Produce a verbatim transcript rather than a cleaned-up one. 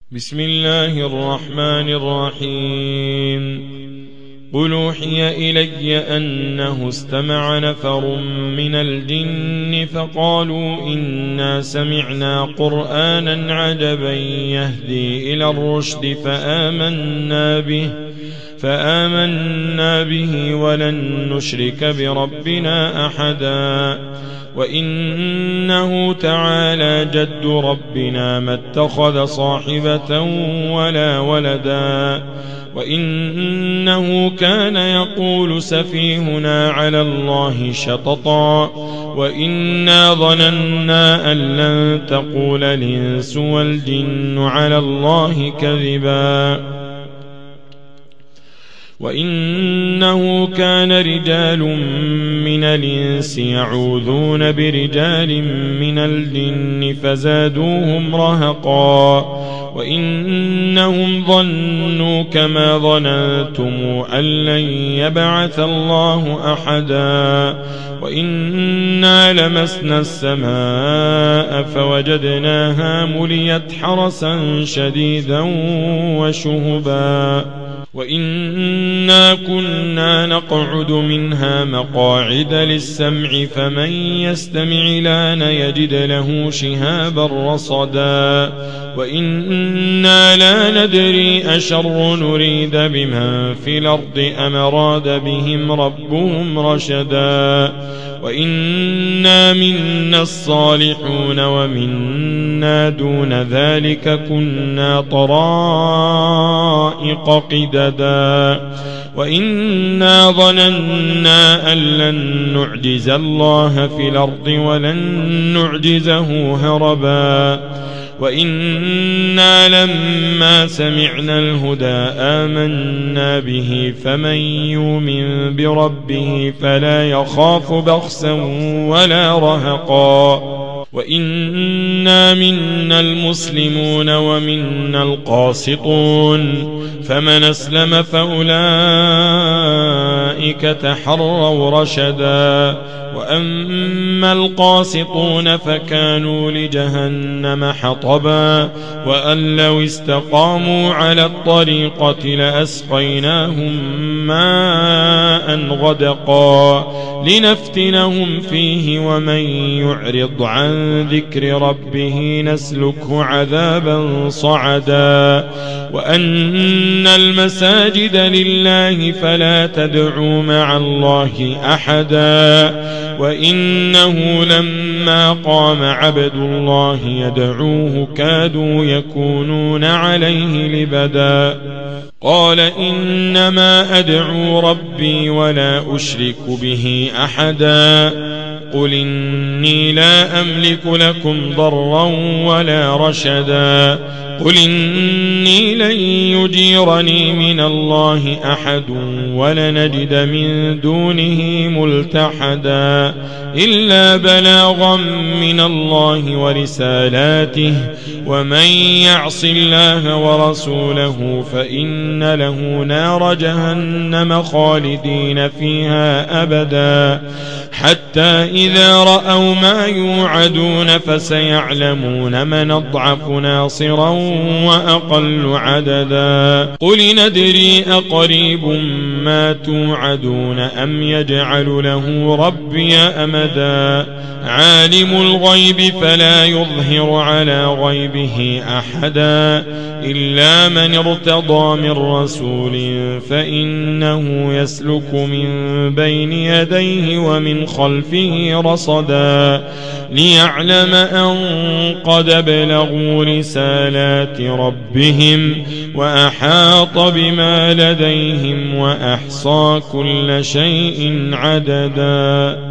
بسم الله الرحمن الرحيم قل أوحي إلي أنه استمع نفر من الجن فقالوا إنا سمعنا قرآنا عجبا يهدي إلى الرشد فآمنا به فآمنا به ولن نشرك بربنا أحدا وإنه تعالى جد ربنا ما اتخذ صاحبة ولا ولدا وإنه كان يقول سفيهنا على الله شططا وإنا ظننا أن لن تقول الإنس والجن على الله كذبا وإنه كان رجال من الإنس يعوذون برجال من الجن فزادوهم رهقا وإنهم ظنوا كما ظننتم أن لن يبعث الله أحدا وإنا لمسنا السماء فوجدناها مليت حرسا شديدا وشهبا وإنا كنا نقعد منها مقاعد للسمع فمن يستمع لان يجد له شهابا رصدا وإنا لا ندري أشر نريد بمن في الأرض أم أراد بهم ربهم رشدا وإنا منا الصالحون ومنا دون ذلك كنا طرائق قددا وإنا ظننا أن لن نعجز الله في الأرض ولن نعجزه هربا وإنا لما سمعنا الهدى آمنا به فمن يؤمن بربه فلا يخاف بخسا ولا رهقا وإنا منا المسلمون ومنا القاسطون فمن أسلم فأولئك تحروا رشدا وأما القاسطون فكانوا لجهنم حطبا وأن لو استقاموا على الطريقة لأسقيناهم ماء غدقا لنفتنهم فيه ومن يعرض عن ذكر ربه نسلكه عذابا صعدا وأن المساجد لله فلا تدعوا مع الله أحدا وإنه لما قام عبد الله يدعوه كادوا يكونون عليه لبدا قال إنما أدعو ربي ولا أشرك به أحدا قل إني لا أملك لكم ضرا ولا رشدا قل إني لن يجيرني من الله أحد ولنجد من دونه ملتحدا إلا بلاغا من الله ورسالاته ومن يعص الله ورسوله فإن له نار جهنم خالدين فيها أبدا حتى إذا رأوا ما يوعدون فسيعلمون من أضعف ناصرا وأقل عددا قل ندري أقريب ما توعدون أم يجعل له ربي أمدا عالم الغيب فلا يظهر على غيبه أحدا إلا من ارتضى من رسول فإنه يسلك من بين يديه ومن خلفه رصدا ليعلم أن قد بلغوا رسالات ربهم وأحاط بما لديهم وأحصى كل شيء عددا.